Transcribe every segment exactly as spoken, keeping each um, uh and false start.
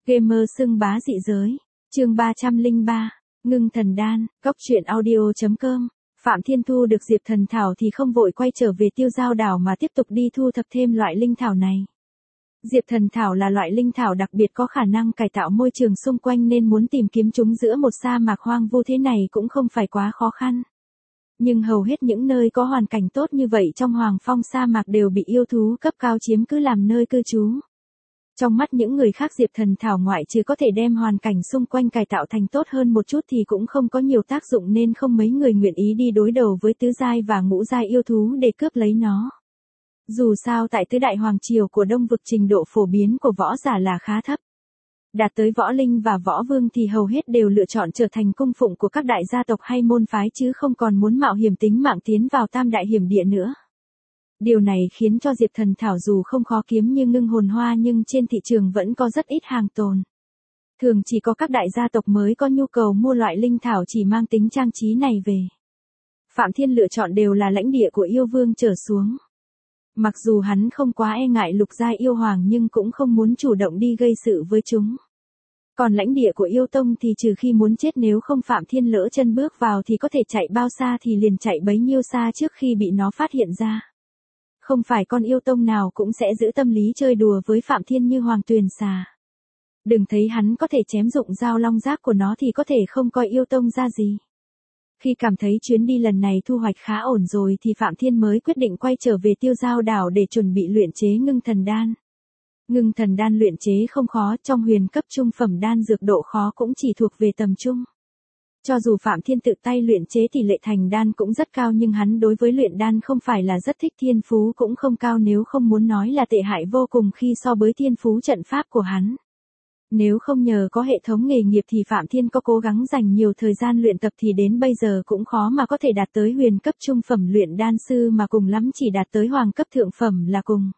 Gamer xưng bá dị giới. Chương ba trăm lẻ ba. Ngưng thần đan. Cóc truyện audio chấm com. Phạm Thiên thu được Diệp Thần Thảo thì không vội quay trở về Tiêu Giao đảo mà tiếp tục đi thu thập thêm loại linh thảo này. Diệp Thần Thảo là loại linh thảo đặc biệt có khả năng cải tạo môi trường xung quanh nên muốn tìm kiếm chúng giữa một sa mạc hoang vu thế này cũng không phải quá khó khăn. Nhưng hầu hết những nơi có hoàn cảnh tốt như vậy trong Hoàng Phong sa mạc đều bị yêu thú cấp cao chiếm cứ làm nơi cư trú. Trong mắt những người khác Diệp Thần Thảo ngoại trừ có thể đem hoàn cảnh xung quanh cải tạo thành tốt hơn một chút thì cũng không có nhiều tác dụng nên không mấy người nguyện ý đi đối đầu với tứ giai và ngũ giai yêu thú để cướp lấy nó. Dù sao tại tứ đại hoàng triều của Đông vực trình độ phổ biến của võ giả là khá thấp. Đạt tới võ linh và võ vương thì hầu hết đều lựa chọn trở thành cung phụng của các đại gia tộc hay môn phái chứ không còn muốn mạo hiểm tính mạng tiến vào tam đại hiểm địa nữa. Điều này khiến cho Diệp Thần Thảo dù không khó kiếm như ngưng hồn hoa nhưng trên thị trường vẫn có rất ít hàng tồn. Thường chỉ có các đại gia tộc mới có nhu cầu mua loại linh thảo chỉ mang tính trang trí này về. Phạm Thiên lựa chọn đều là lãnh địa của yêu vương trở xuống. Mặc dù hắn không quá e ngại lục giai yêu hoàng nhưng cũng không muốn chủ động đi gây sự với chúng. Còn lãnh địa của yêu tông thì trừ khi muốn chết nếu không Phạm Thiên lỡ chân bước vào thì có thể chạy bao xa thì liền chạy bấy nhiêu xa trước khi bị nó phát hiện ra. Không phải con yêu tông nào cũng sẽ giữ tâm lý chơi đùa với Phạm Thiên như Hoàng Tuyền Xà. Đừng thấy hắn có thể chém dụng dao long giáp của nó thì có thể không coi yêu tông ra gì. Khi cảm thấy chuyến đi lần này thu hoạch khá ổn rồi thì Phạm Thiên mới quyết định quay trở về Tiêu Giao đảo để chuẩn bị luyện chế ngưng thần đan. Ngưng thần đan luyện chế không khó, trong huyền cấp trung phẩm đan dược độ khó cũng chỉ thuộc về tầm trung. Cho dù Phạm Thiên tự tay luyện chế tỷ lệ thành đan cũng rất cao nhưng hắn đối với luyện đan không phải là rất thích, thiên phú cũng không cao nếu không muốn nói là tệ hại vô cùng khi so với thiên phú trận pháp của hắn. Nếu không nhờ có hệ thống nghề nghiệp thì Phạm Thiên có cố gắng dành nhiều thời gian luyện tập thì đến bây giờ cũng khó mà có thể đạt tới huyền cấp trung phẩm luyện đan sư mà cùng lắm chỉ đạt tới hoàng cấp thượng phẩm là cùng.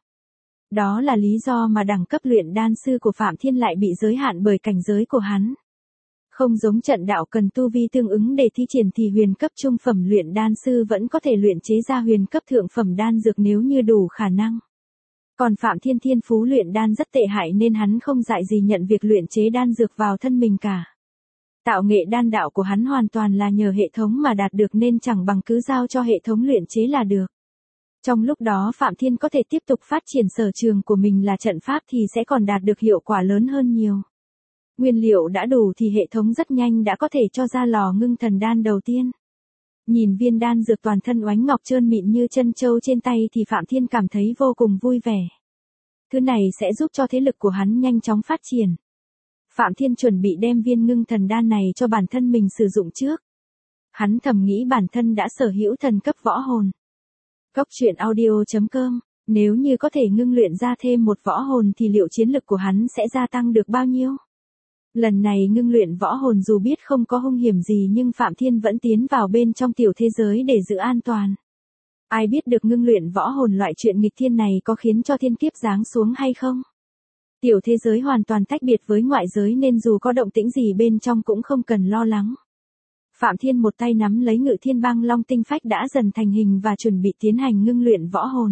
Đó là lý do mà đẳng cấp luyện đan sư của Phạm Thiên lại bị giới hạn bởi cảnh giới của hắn. Không giống trận đạo cần tu vi tương ứng để thi triển thì huyền cấp trung phẩm luyện đan sư vẫn có thể luyện chế ra huyền cấp thượng phẩm đan dược nếu như đủ khả năng. Còn Phạm Thiên thiên phú luyện đan rất tệ hại nên hắn không dại gì nhận việc luyện chế đan dược vào thân mình cả. Tạo nghệ đan đạo của hắn hoàn toàn là nhờ hệ thống mà đạt được nên chẳng bằng cứ giao cho hệ thống luyện chế là được. Trong lúc đó Phạm Thiên có thể tiếp tục phát triển sở trường của mình là trận pháp thì sẽ còn đạt được hiệu quả lớn hơn nhiều. Nguyên liệu đã đủ thì hệ thống rất nhanh đã có thể cho ra lò ngưng thần đan đầu tiên. Nhìn viên đan dược toàn thân oánh ngọc trơn mịn như chân châu trên tay thì Phạm Thiên cảm thấy vô cùng vui vẻ. Thứ này sẽ giúp cho thế lực của hắn nhanh chóng phát triển. Phạm Thiên chuẩn bị đem viên ngưng thần đan này cho bản thân mình sử dụng trước. Hắn thầm nghĩ bản thân đã sở hữu thần cấp võ hồn. Cóc truyện audio chấm com. Nếu như có thể ngưng luyện ra thêm một võ hồn thì liệu chiến lực của hắn sẽ gia tăng được bao nhiêu? Lần này ngưng luyện võ hồn dù biết không có hung hiểm gì nhưng Phạm Thiên vẫn tiến vào bên trong tiểu thế giới để giữ an toàn. Ai biết được ngưng luyện võ hồn loại chuyện nghịch thiên này có khiến cho thiên kiếp giáng xuống hay không? Tiểu thế giới hoàn toàn tách biệt với ngoại giới nên dù có động tĩnh gì bên trong cũng không cần lo lắng. Phạm Thiên một tay nắm lấy Ngự Thiên Băng Long tinh phách đã dần thành hình và chuẩn bị tiến hành ngưng luyện võ hồn.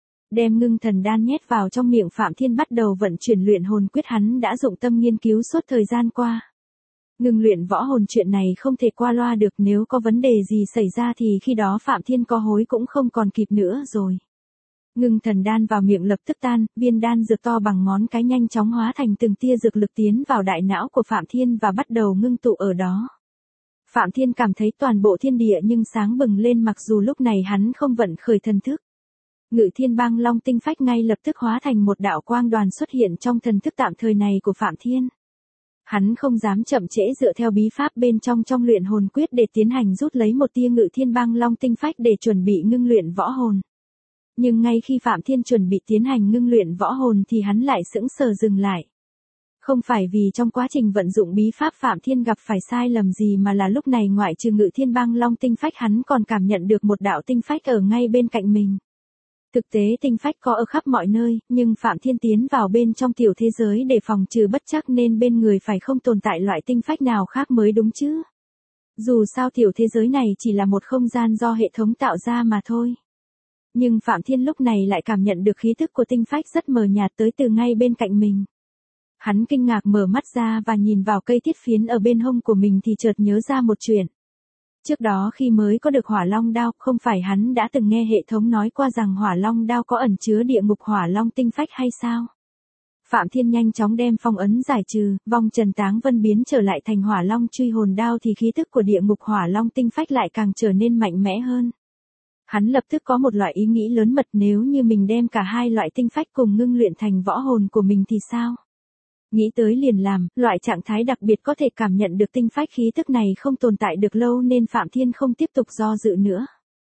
Đem ngưng thần đan nhét vào trong miệng Phạm Thiên bắt đầu vận chuyển luyện hồn quyết hắn đã dụng tâm nghiên cứu suốt thời gian qua. Ngưng luyện võ hồn chuyện này không thể qua loa được, nếu có vấn đề gì xảy ra thì khi đó Phạm Thiên có hối cũng không còn kịp nữa rồi. Ngưng thần đan vào miệng lập tức tan, viên đan dược to bằng ngón cái nhanh chóng hóa thành từng tia dược lực tiến vào đại não của Phạm Thiên và bắt đầu ngưng tụ ở đó. Phạm Thiên cảm thấy toàn bộ thiên địa nhưng sáng bừng lên mặc dù lúc này hắn không vận khởi thần thức. Ngự Thiên Băng Long tinh phách ngay lập tức hóa thành một đạo quang đoàn xuất hiện trong thần thức tạm thời này của Phạm Thiên. Hắn không dám chậm trễ dựa theo bí pháp bên trong trong luyện hồn quyết để tiến hành rút lấy một tia Ngự Thiên Băng Long tinh phách để chuẩn bị ngưng luyện võ hồn. Nhưng ngay khi Phạm Thiên chuẩn bị tiến hành ngưng luyện võ hồn thì hắn lại sững sờ dừng lại. Không phải vì trong quá trình vận dụng bí pháp Phạm Thiên gặp phải sai lầm gì mà là lúc này ngoại trừ Ngự Thiên Băng Long tinh phách hắn còn cảm nhận được một đạo tinh phách ở ngay bên cạnh mình. Thực tế tinh phách có ở khắp mọi nơi, nhưng Phạm Thiên tiến vào bên trong tiểu thế giới để phòng trừ bất trắc nên bên người phải không tồn tại loại tinh phách nào khác mới đúng chứ. Dù sao tiểu thế giới này chỉ là một không gian do hệ thống tạo ra mà thôi. Nhưng Phạm Thiên lúc này lại cảm nhận được khí tức của tinh phách rất mờ nhạt tới từ ngay bên cạnh mình. Hắn kinh ngạc mở mắt ra và nhìn vào cây thiết phiến ở bên hông của mình thì chợt nhớ ra một chuyện. Trước đó khi mới có được hỏa long đao, không phải hắn đã từng nghe hệ thống nói qua rằng hỏa long đao có ẩn chứa địa ngục hỏa long tinh phách hay sao? Phạm Thiên nhanh chóng đem phong ấn giải trừ, vong trần táng vân biến trở lại thành hỏa long truy hồn đao thì khí tức của địa ngục hỏa long tinh phách lại càng trở nên mạnh mẽ hơn. Hắn lập tức có một loại ý nghĩ lớn mật, nếu như mình đem cả hai loại tinh phách cùng ngưng luyện thành võ hồn của mình thì sao? Nghĩ tới liền làm, loại trạng thái đặc biệt có thể cảm nhận được tinh phách khí tức này không tồn tại được lâu nên Phạm Thiên không tiếp tục do dự nữa.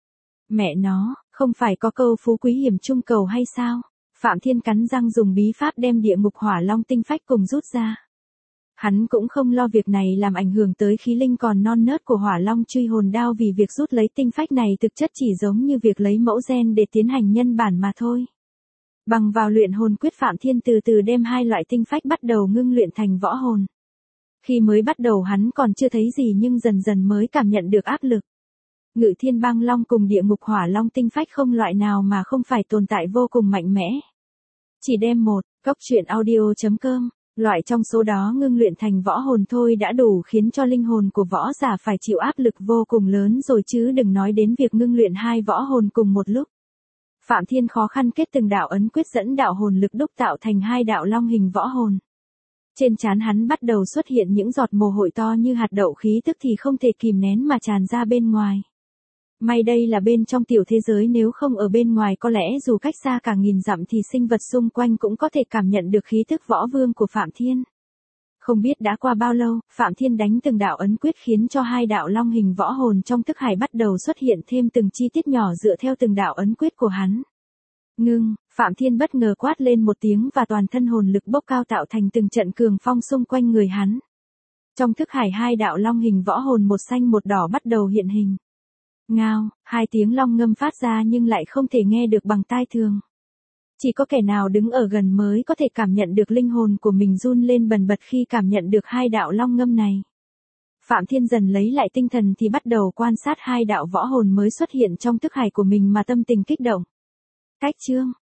Mẹ nó, không phải có câu phú quý hiểm trung cầu hay sao? Phạm Thiên cắn răng dùng bí pháp đem địa ngục hỏa long tinh phách cùng rút ra. Hắn cũng không lo việc này làm ảnh hưởng tới khí linh còn non nớt của hỏa long truy hồn đao, vì việc rút lấy tinh phách này thực chất chỉ giống như việc lấy mẫu gen để tiến hành nhân bản mà thôi. Bằng vào luyện hồn quyết, Phạm Thiên từ từ đem hai loại tinh phách bắt đầu ngưng luyện thành võ hồn. Khi mới bắt đầu hắn còn chưa thấy gì nhưng dần dần mới cảm nhận được áp lực. Ngự thiên băng long cùng địa ngục hỏa long tinh phách không loại nào mà không phải tồn tại vô cùng mạnh mẽ. Chỉ đem một, góc truyện audio chấm com, loại trong số đó ngưng luyện thành võ hồn thôi đã đủ khiến cho linh hồn của võ giả phải chịu áp lực vô cùng lớn rồi, chứ đừng nói đến việc ngưng luyện hai võ hồn cùng một lúc. Phạm Thiên khó khăn kết từng đạo ấn quyết dẫn đạo hồn lực đúc tạo thành hai đạo long hình võ hồn. Trên trán hắn bắt đầu xuất hiện những giọt mồ hôi to như hạt đậu, khí tức thì không thể kìm nén mà tràn ra bên ngoài. May đây là bên trong tiểu thế giới, nếu không ở bên ngoài có lẽ dù cách xa cả nghìn dặm thì sinh vật xung quanh cũng có thể cảm nhận được khí tức võ vương của Phạm Thiên. Không biết đã qua bao lâu, Phạm Thiên đánh từng đạo ấn quyết khiến cho hai đạo long hình võ hồn trong thức hải bắt đầu xuất hiện thêm từng chi tiết nhỏ dựa theo từng đạo ấn quyết của hắn. Ngưng, Phạm Thiên bất ngờ quát lên một tiếng và toàn thân hồn lực bốc cao tạo thành từng trận cường phong xung quanh người hắn. Trong thức hải hai đạo long hình võ hồn một xanh một đỏ bắt đầu hiện hình. Ngao, hai tiếng long ngâm phát ra nhưng lại không thể nghe được bằng tai thường. Chỉ có kẻ nào đứng ở gần mới có thể cảm nhận được linh hồn của mình run lên bần bật khi cảm nhận được hai đạo long ngâm này. Phạm Thiên dần lấy lại tinh thần thì bắt đầu quan sát hai đạo võ hồn mới xuất hiện trong thức hải của mình mà tâm tình kích động. Cách chương,